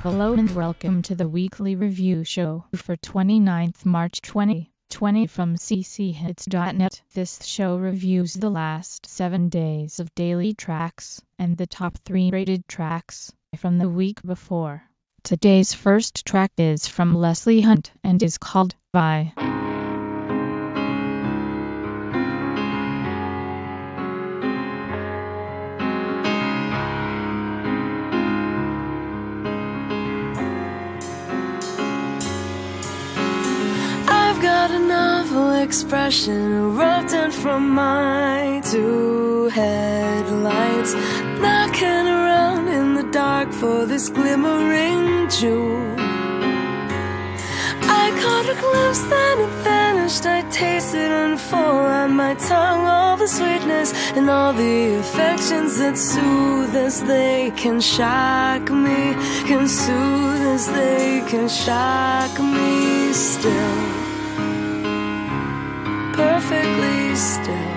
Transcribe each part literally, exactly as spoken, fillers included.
Hello and welcome to the weekly review show for twenty-ninth March twenty twenty from c c hits dot net. This show reviews the last seven days of daily tracks and the top three rated tracks from the week before. Today's first track is from Leslie Hunt and is called Bye. Got a novel expression erupting from my two headlights, knocking around in the dark for this glimmering jewel. I caught a glimpse, then it vanished. I tasted unfold on my tongue all the sweetness and all the affections that soothe as they can shock me, can soothe as they can shock me still. Perfectly still.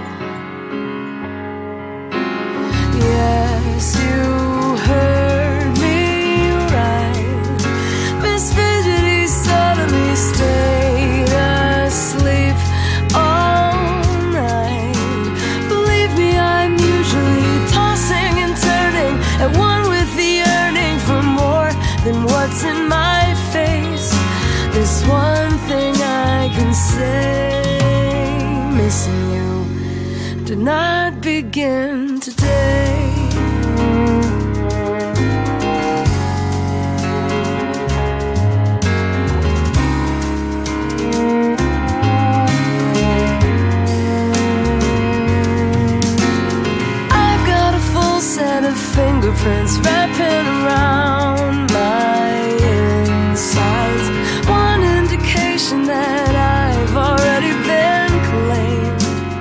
Yes, you heard me right. Miss Fidgety suddenly stayed asleep all night. Believe me, I'm usually tossing and turning, at one with the yearning for more than what's in my face. There's one thing I can say: missing you did not begin today. I've got a full set of fingerprints wrapping around my insides, one indication that I've already been claimed.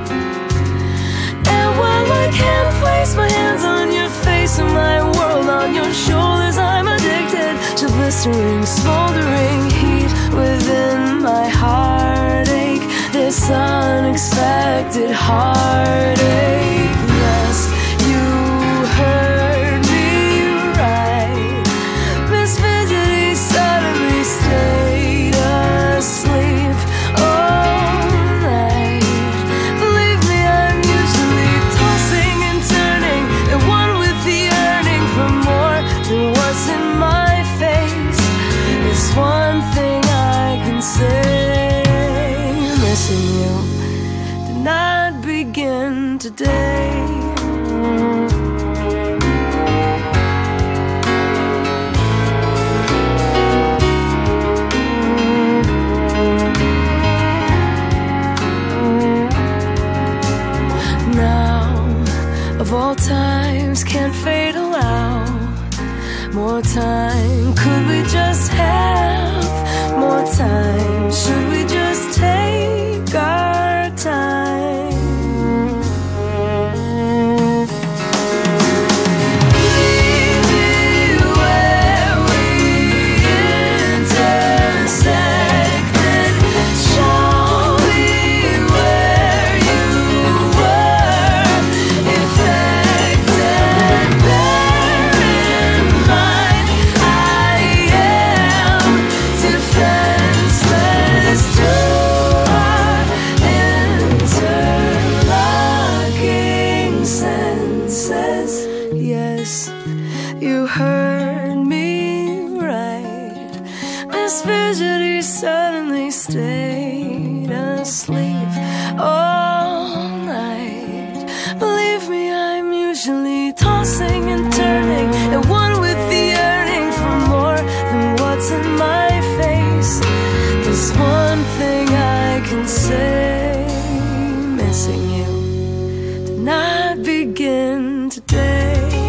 And while I can't place my hands on your face and my world on your shoulders, I'm addicted to blistering, smoldering heat within my heartache, this unexpected heartache. Yes, you heard me right. Miss Fidgety suddenly stayed asleep all night. Believe me, I'm usually tossing and turning, at one with the yearning for more than what's in my face. There's one thing I can say: missing you did not begin today. Of all times can't fade allow more time. Could we just have more time? Should we just take our time? Leave me where we intersected. Show me where you were. Yes, you heard me right. Miss Fidgety suddenly stayed asleep all night. Believe me, I'm usually tossing and turning, at one with the yearning for more than what's in my face. There's one thing I can say: missing you did not begin today.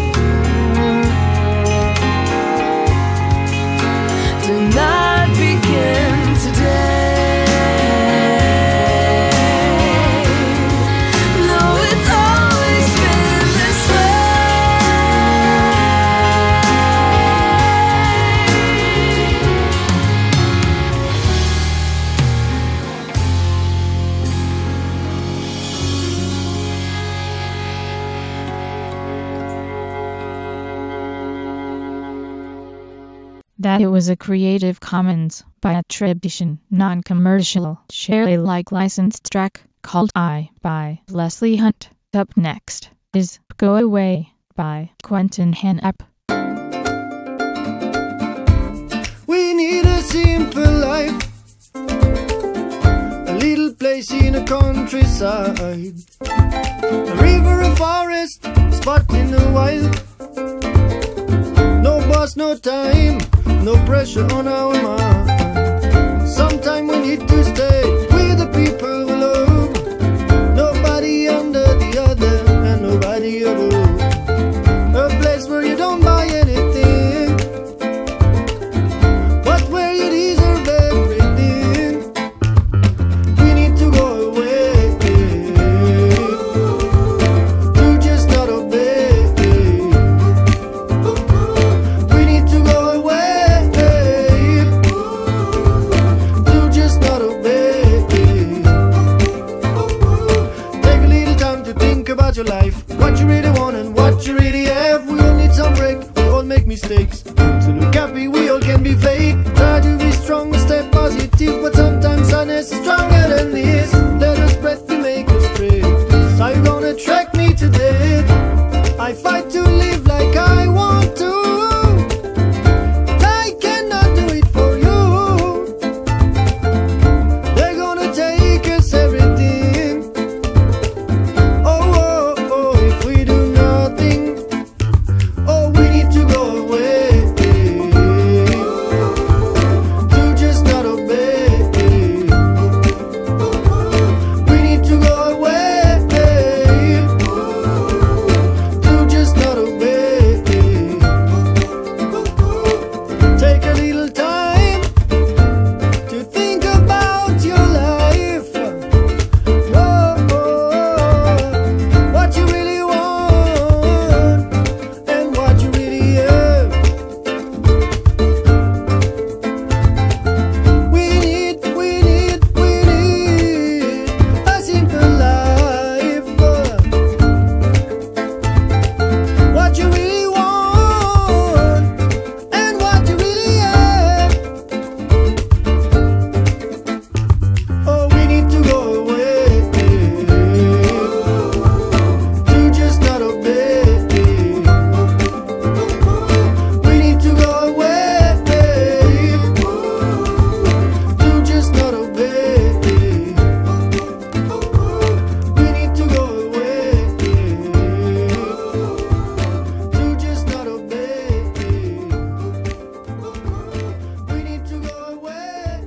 Did not begin today. No, it's always been this way. that it was a Creative Commons by attribution, non-commercial, share Alike licensed track called I by Leslie Hunt. Up next is Go Away by Quentin Hennep. We need a simple life, a little place in a countryside, a river, a forest, a spot in the wild. No boss, no time, no pressure on our mind. Sometime we need to stay with the people we love. Nobody under the other and nobody above. A place where you don't buy anything, but where you deserve everything. We need to go away to just not obey. We need to go away to just not obey. Take a little time to think about your life, what you really want and what you really have. We all need some break, we all make mistakes. To look happy, we all can be fake. Try to be strong, stay positive, but sometimes sadness is stronger than this. Let us breath to make us pray. Are you gonna track me today? I fight to live like I want to. I cannot do it for you. They're gonna take us everything. Oh, oh, oh, if we do nothing. Oh, we need to go away to just not obey. We need to go away to just not obey. Take a little time to think about your life. Oh, oh, what you really want and what you really have. We need, we need, we need a simple life. What you really want and what you really have. Oh, we need to go away to just not obey. We need to go away to just not obey. We need to go away to just not obey. We need to go away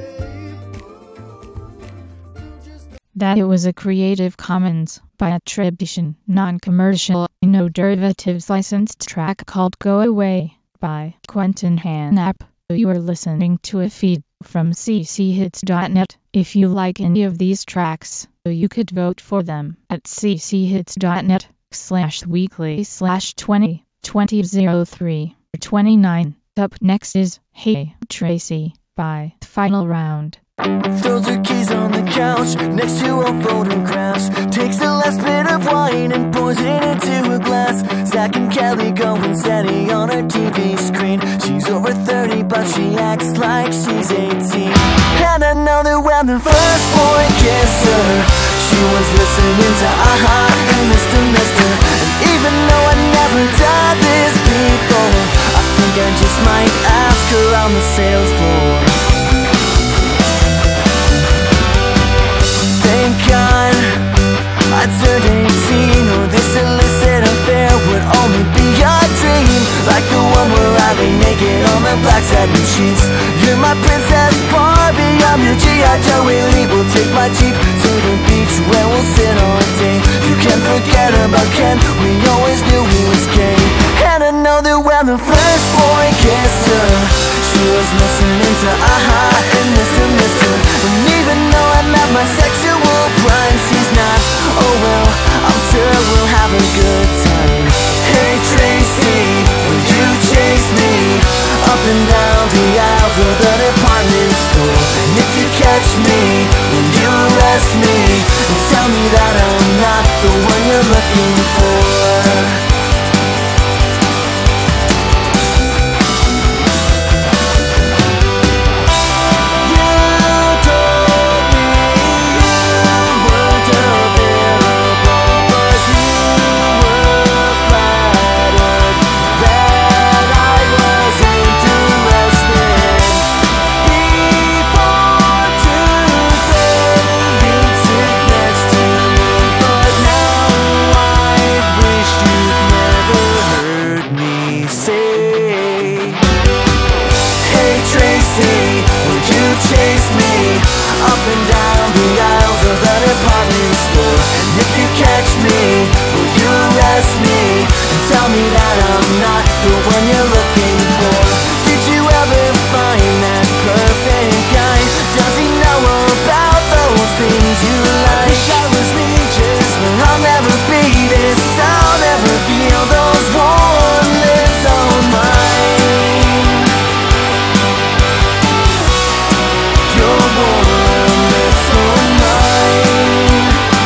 to just That it was a Creative Commons by attribution, non-commercial, no derivatives licensed track called Go Away by Quentin Hennep. You are listening to a feed from c c hits dot net. If you like any of these tracks, you could vote for them at c c hits dot net slash weekly slash twenty twenty oh three or twenty-nine. Up next is Hey Tracy by Final Round. Throws her keys on the couch next to old photographs. Takes the last bit of wine and pours it into a glass. Zach and Kelly going steady on her T V screen. She's over thirty but she acts like she's eighteen. And I know that when the first boy kissed her, she was listening to Aha and Mister Mister. And even though I'd never done this before, I think I just might ask her on the sales floor. Thank God I turned eighteen, or this illicit affair would only be a dream. Like the one where I lay naked on the black satin sheets. You're my Princess Barbie, I'm your G I Joe elite. We'll take my Jeep to the beach where we'll sit all day. You can't forget about Ken, we always knew he was gay. And I know that when the first boy kissed her, she was listening to Aha and Mister Mister. And even though I met my sexual prime, she's not, oh well, I'm sure we'll have a good time. Hey Tracy, will you chase me up and down the aisles of the department store? And if you catch me, will you arrest me and tell me that I'm not the one you're looking for? tell me that I'm not the one you're looking for. Did you ever find that perfect guy? Does he know about those things you like? I wish I was Regis, but I'll never be this. I'll never feel those warm lips on mine. Your warm lips on mine.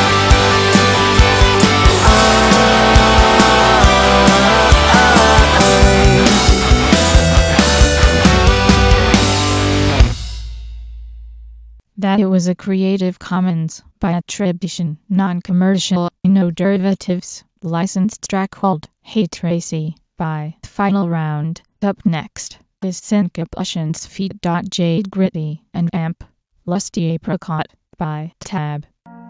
That it was a Creative Commons by attribution, non-commercial, no derivatives, licensed track called Hey Tracy by Final Round. Up next is Syncopations feat. Jade Gritty and Amp Lusty Apricot by Tab.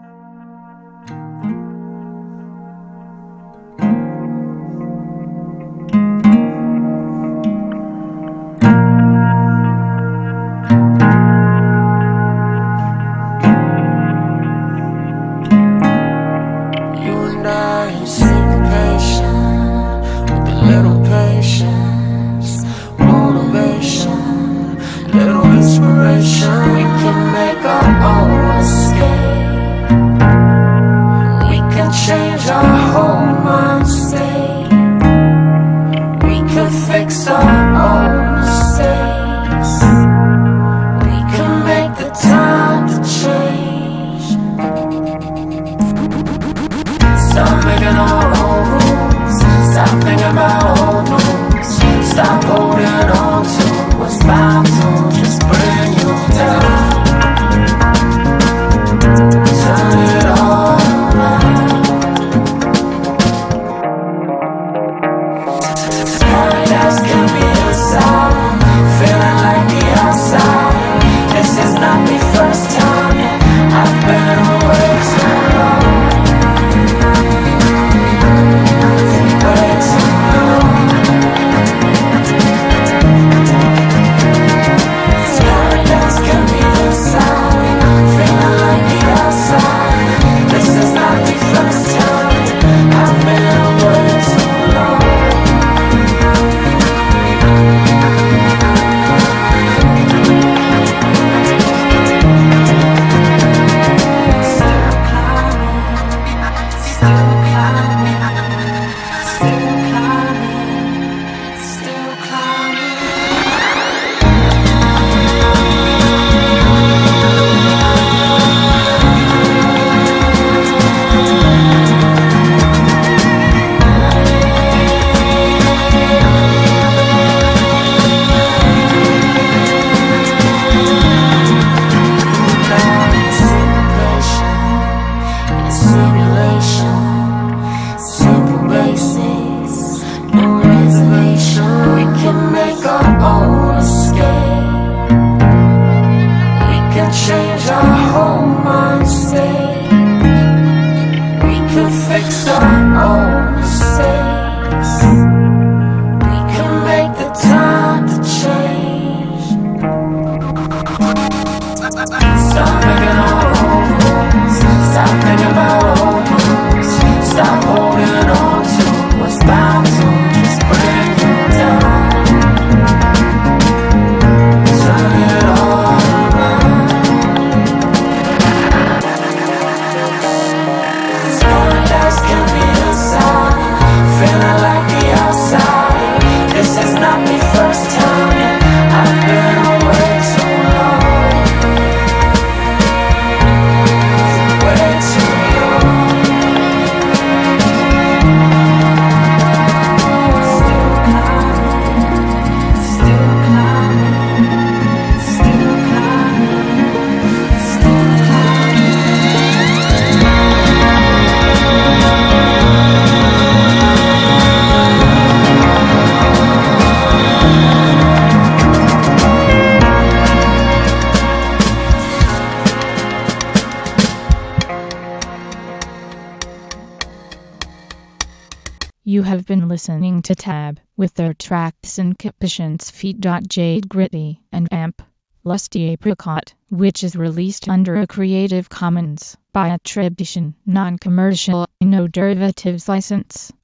You have been listening to Tab with their track Syncopations feat. Jade Gritty and Amp Lusty Apricot, which is released under a Creative Commons by attribution, non-commercial, no derivatives license.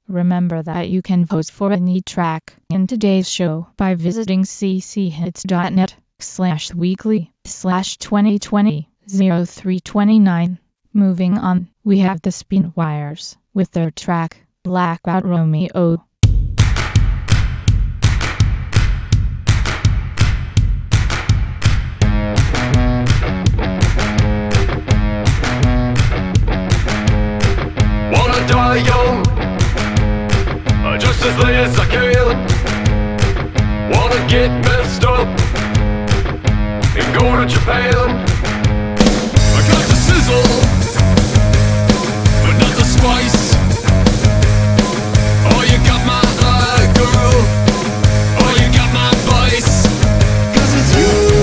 Remember that you can vote for any track in today's show by visiting cchits.net slash weekly slash 2020 0329. Moving on, we have the Spinwires with their track Blackout Romeo. Wanna die young, uh, just as late as I can. Wanna get messed up and go to Japan. I got the sizzle, but not the spice. Oh, you got my eye, girl. Oh, you got my vice. 'Cause it's you.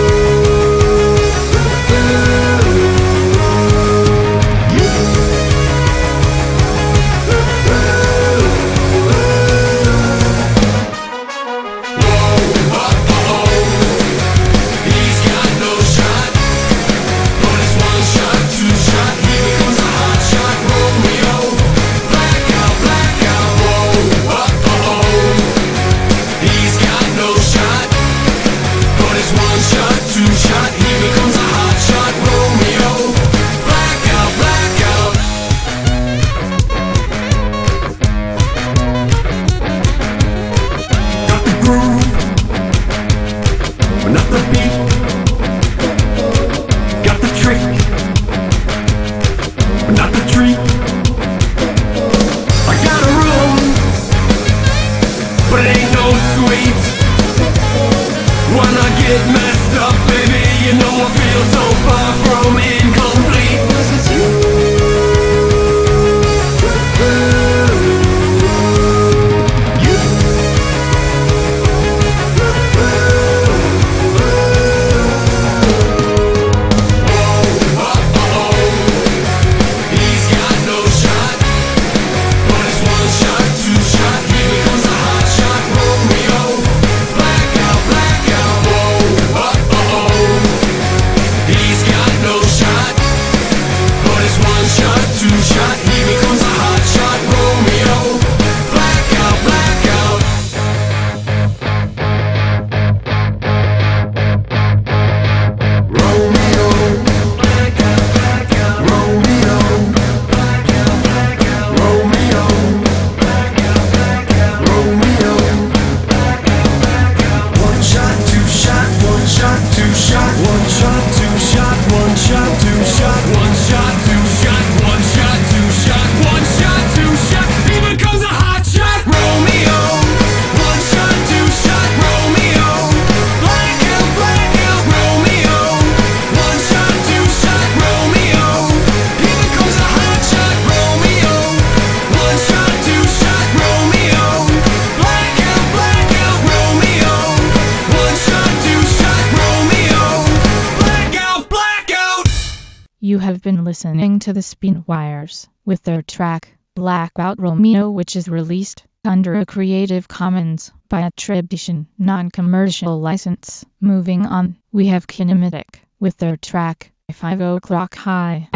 You have been listening to the Spinwires with their track Blackout Romeo, which is released under a Creative Commons by attribution, non-commercial license. Moving on, we have Kinematic with their track Five O'Clock High.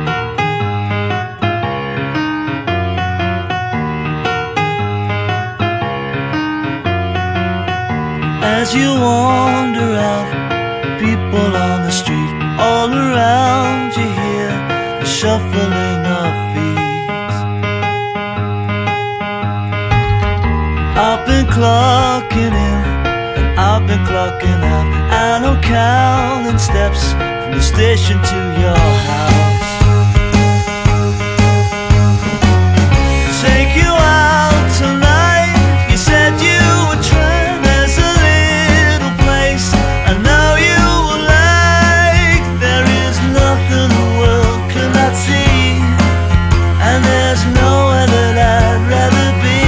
As you wander out, people on the street all around, you hear the shuffling of feet. I've been clocking in and I've been clocking out, and I'm counting steps from the station to your house. Take you out tonight, you said you would try. There's a little place I know you will like. There is nothing the world cannot see, and there's nowhere that I'd rather be.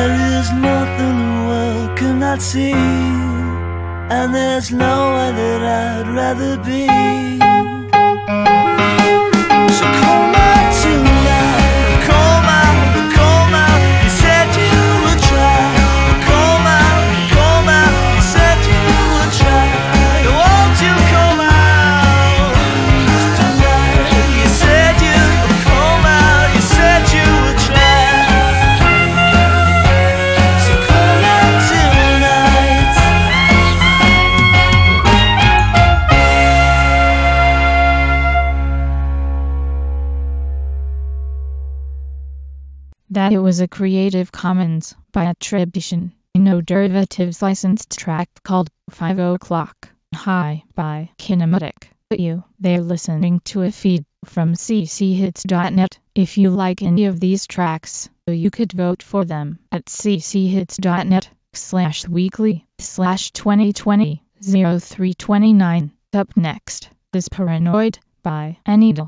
There is nothing the world cannot see, and there's nowhere that I'd rather be. So call out tonight, call out, call out. You said you would try. Call out, call out. You said you would try. Won't you call out tonight? You said you would call out. You said you would try. So call out tonight. That it was a Creative Commons by attribution, no derivatives licensed track called Five O'Clock High by Kinematic. You, they're listening to a feed from c c hits dot net. If you like any of these tracks, you could vote for them at c c hits dot net slash weekly slash twenty twenty oh three twenty-nine. Up next is Paranoid by Anidal.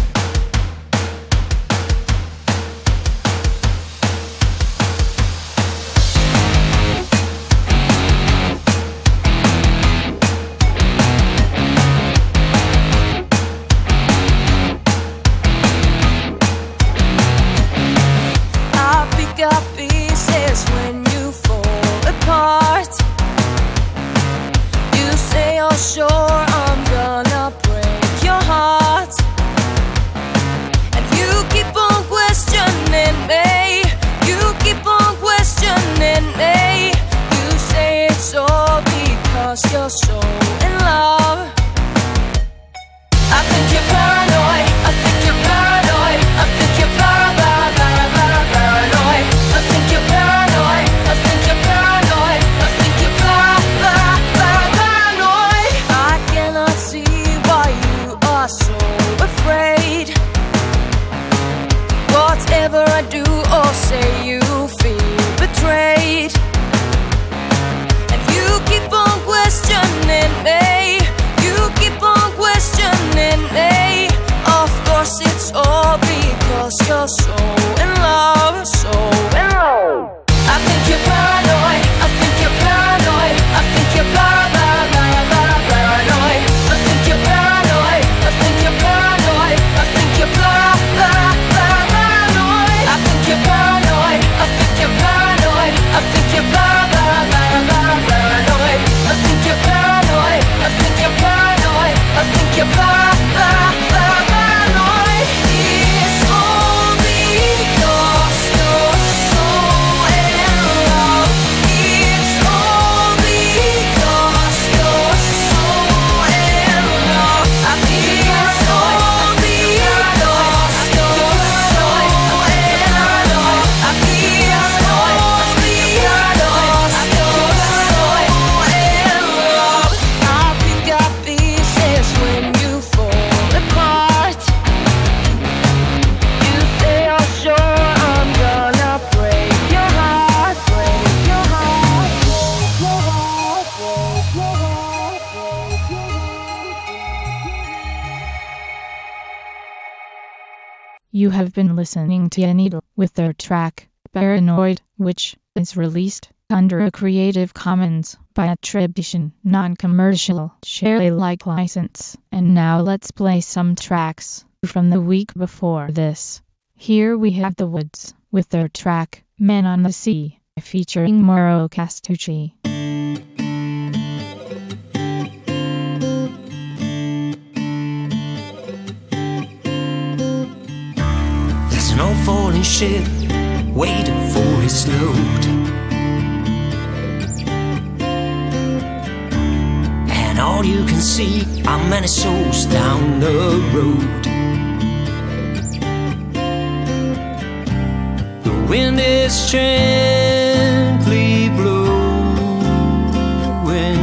I pick up pieces when you fall apart. You say you're sure I'm gonna break your heart, and you keep on questioning me. You keep on questioning me. You say it's all because you're so in love. I think you're paranoid. I think you're paranoid. I think you're para, para, para, para, paranoid. I think you're paranoid. I think you're paranoid. I think you're para, para, para, paranoid. I cannot see why you are so afraid. Whatever I do or say, you feel betrayed, and you keep on questioning me. You keep on questioning me. Of course it's all because you're so in love, so in love. I think you're paranoid. I think you're paranoid. I think you're para, para, para, para, paranoid. I think you're paranoid. I think you're paranoid. I think you're para, para, para, paranoid. I think you're paranoid. I think you're paranoid. I think you're para, para, para, para, paranoid. I think you're paranoid. I think you're paranoid. I think you're para, para, para, paranoid. It's all because you're so in love. It's all because you're so in love. I think it's all because you're so in love. I think it's all because you're so in love. I pick up pieces when you fall apart. You say you're sure I'm gonna break your heart, break your heart, break your heart, break your heart, break your heart. You have been listening to Anidal with their track Paranoid, which is released under a Creative Commons by attribution, non-commercial, share Alike license. And now let's play some tracks from the week before this. Here we have The Woods with their track Men on the Sea, featuring Mauro Castucci. There's an old falling ship waiting for its load, and all you can see are many souls down the road. The wind is gently blowing,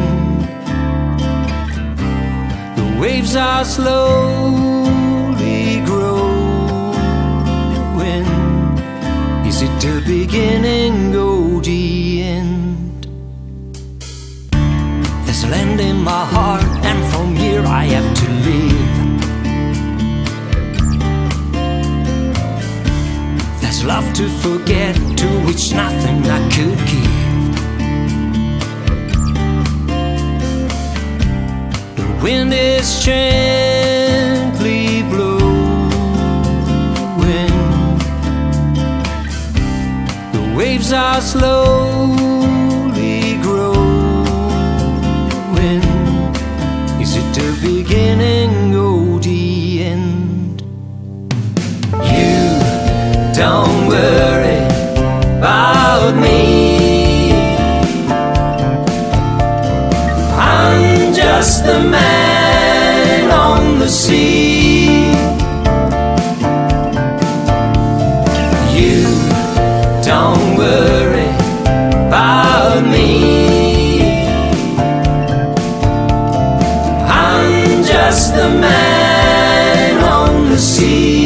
the waves are slowly growing. Is it the beginning or the end? There's a land in my heart, and from here I have to live. There's love to forget, to which nothing I could give. The wind is gently blowing, the waves are slowly growing. Is it the beginning or the end? You don't worry about me, I'm just the man on the sea. You don't worry about me, I'm just the man on the sea.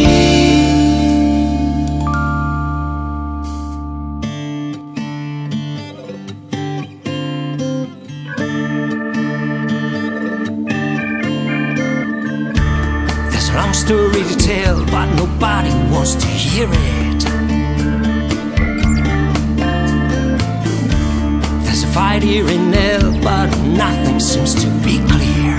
Story to tell, but nobody wants to hear it. There's a fight here and there, but nothing seems to be clear.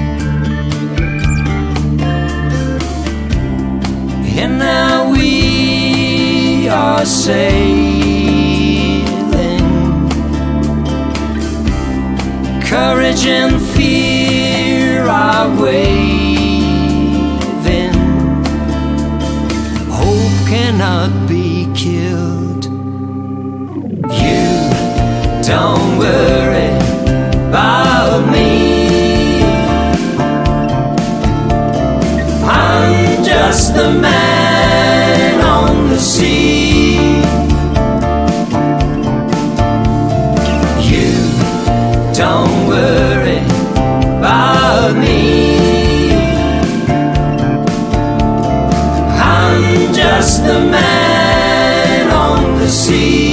And now we are sailing, courage and fear are waving. Cannot be killed. You don't worry about me, I'm just the man on the sea. You don't worry about me, just the man on the sea.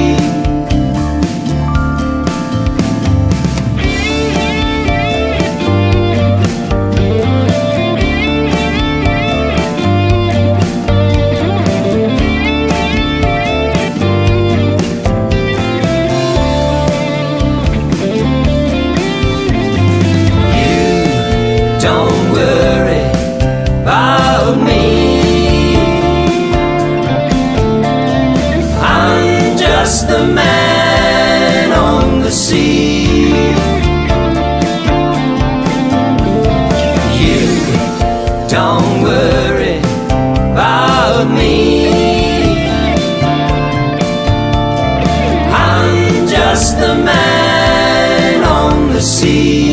You don't worry about me, just the man on the sea. You don't worry about me, I'm just the man on the sea.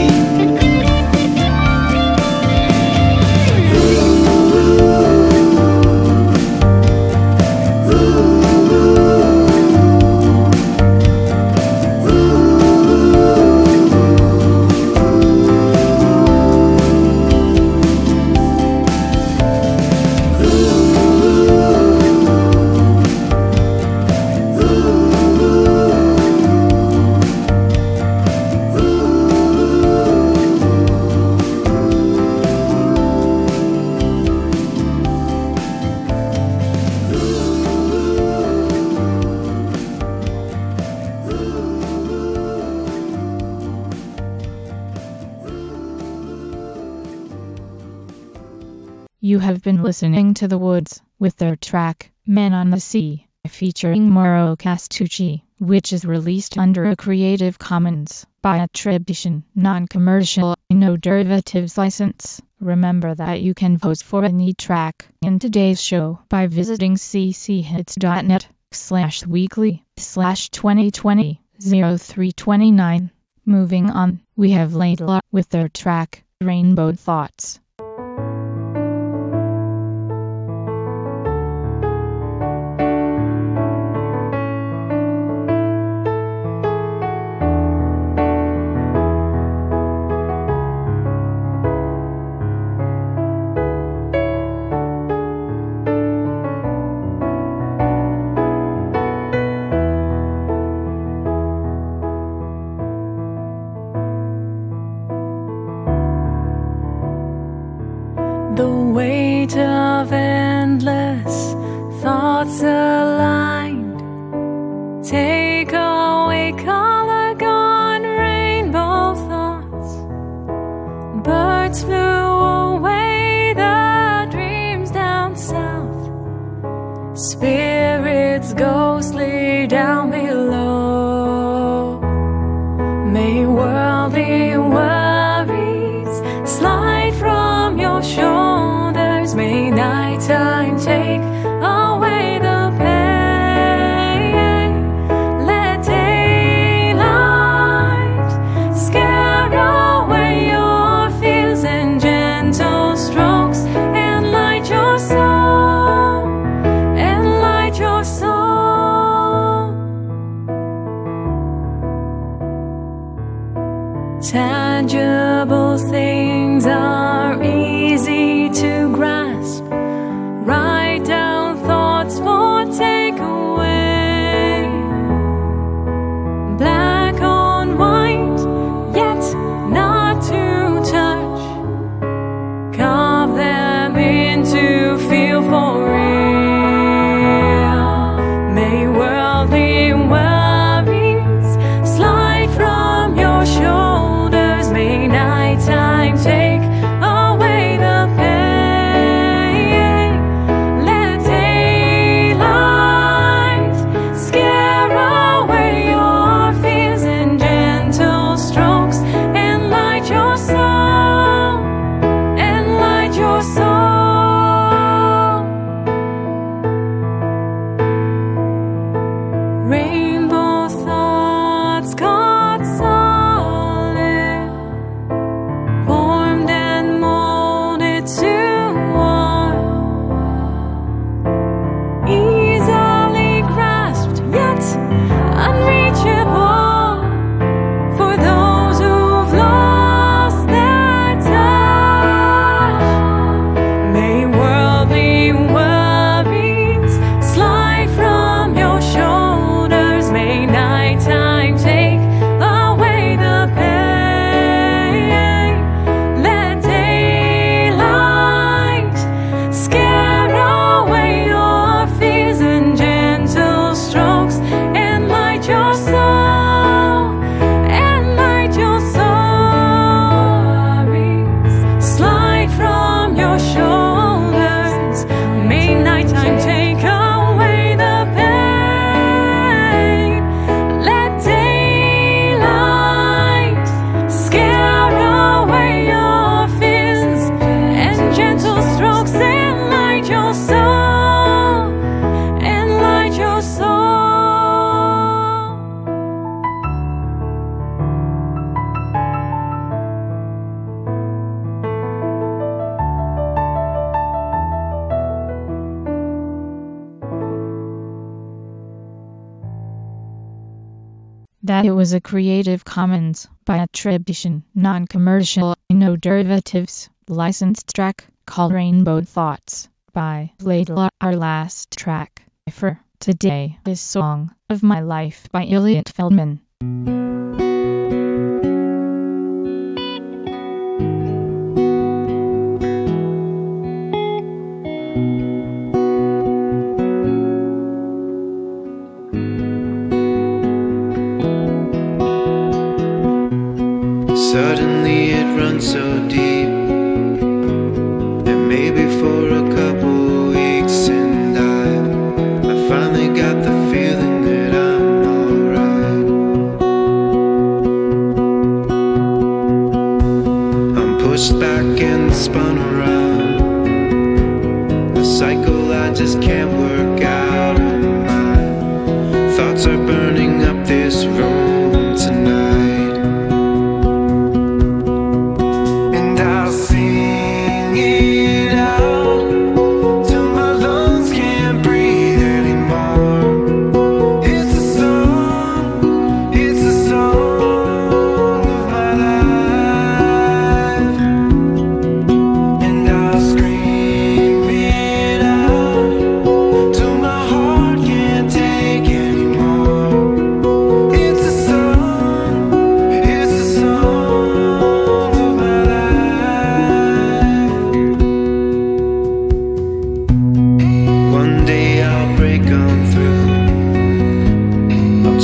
You have been listening to The Woods with their track, Men on the Sea, featuring Mauro Castucci, which is released under a Creative Commons by attribution, non-commercial, no derivatives license. Remember that you can vote for any track in today's show by visiting cchits.net slash weekly slash 2020 0329. Moving on, we have Layla with their track, Rainbow Thoughts. stars aligned. Take away color gone, rainbow thoughts. Birds flew away, the dreams down south. Spirits ghostly down below. May worldly worries slide from your shoulders. May nighttime take away the pain. Let daylight scare away your fears and gentle strokes and light your soul, and light your soul. Tangible things are easy to grasp. Write down thoughts for takeaway. Black on white, yet not to touch. Carve them in to feel for real. May worldly worries slide from your shoulders. May nighttime take away the pain. Let daylight scare away your fears and gentle strokes and light your soul, and light your soul. Rainbow thoughts caught solid, formed and molded to one, easily grasped yet unreachable for those who've lost their touch. May worldly worries slide from your shoulders. May nighttime take away the pain. Let daylight scare away your fears and gentle strokes and light your soul, and light your soul. Slide from your shoulders. May nighttime take away the pain. Let daylight scare away your fears and gentle strokes and light your soul, and light your soul. That it was a Creative Commons by attribution, non-commercial, no derivatives, licensed track called Rainbow Thoughts by Laidlaw. Our last track for today is Song of My Life by Elliot Feldman. Suddenly it runs so deep, and maybe for a couple weeks, and I, I finally got the feeling that I'm alright. I'm pushed back and spun around, a cycle I just can't work out, and my thoughts are burning up this room tonight.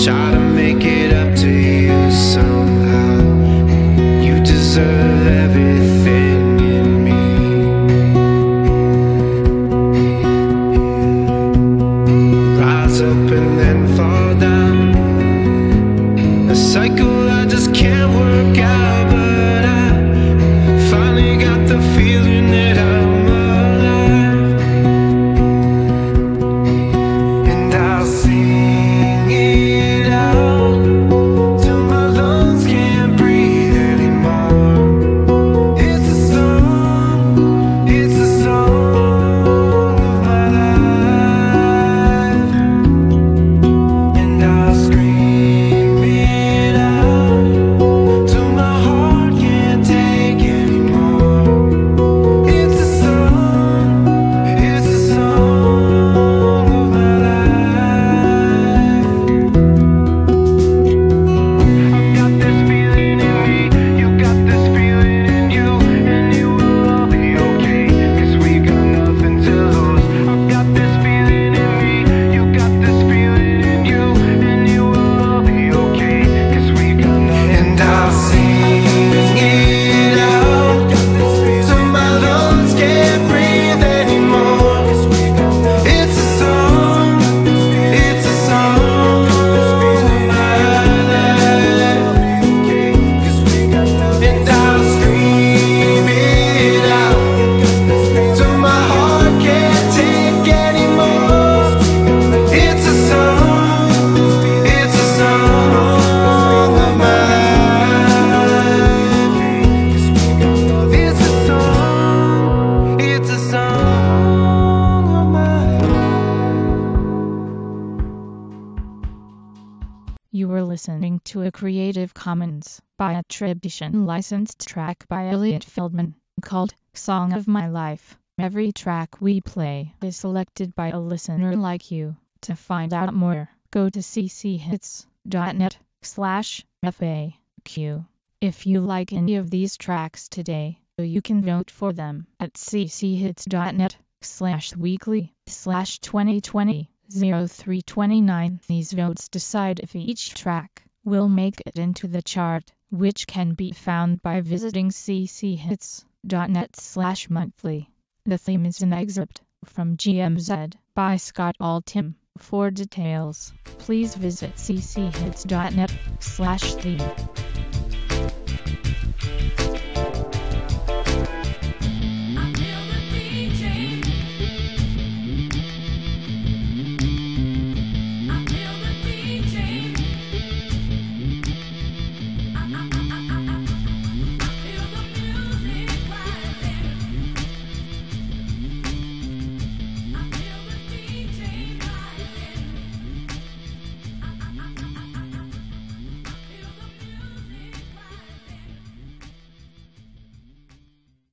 try to make it up to you somehow. You deserve everything in me. Rise up and then fall down. A cycle I just can't work out, but I finally got the feeling that I'm alive. And I'll sing it out till my lungs can't breathe anymore. It's a song, it's a song of my life. And I'll scream it out till my heart can't take anymore. It's a song, it's a song of my life. I've got this feeling in me, you got this feeling in you, and you will all be okay, 'cause we got nothing to lose. I've got this feeling in me, you got this feeling in you, and you will all be okay, 'cause we got nothing. And I'll sing it out till my lungs can't breathe anymore. It's a song, it's a song of my life. And I'll scream it out till my heart can't take anymore. It's a song, it's a song of my life. It's a song, it's a song of my You were listening to a Creative Commons by attribution licensed track by Elliot Feldman called Song of My Life. Every track we play is selected by a listener like you. To find out more, go to cchits.net slash FAQ. If you like any of these tracks today, you can vote for them at cchits.net slash weekly slash 2020 0329. These votes decide if each track will make it into the chart, which can be found by visiting cchits.net slash monthly. The theme is an excerpt from G M Z by Scott Altham. For details, please visit cchits.net slash theme.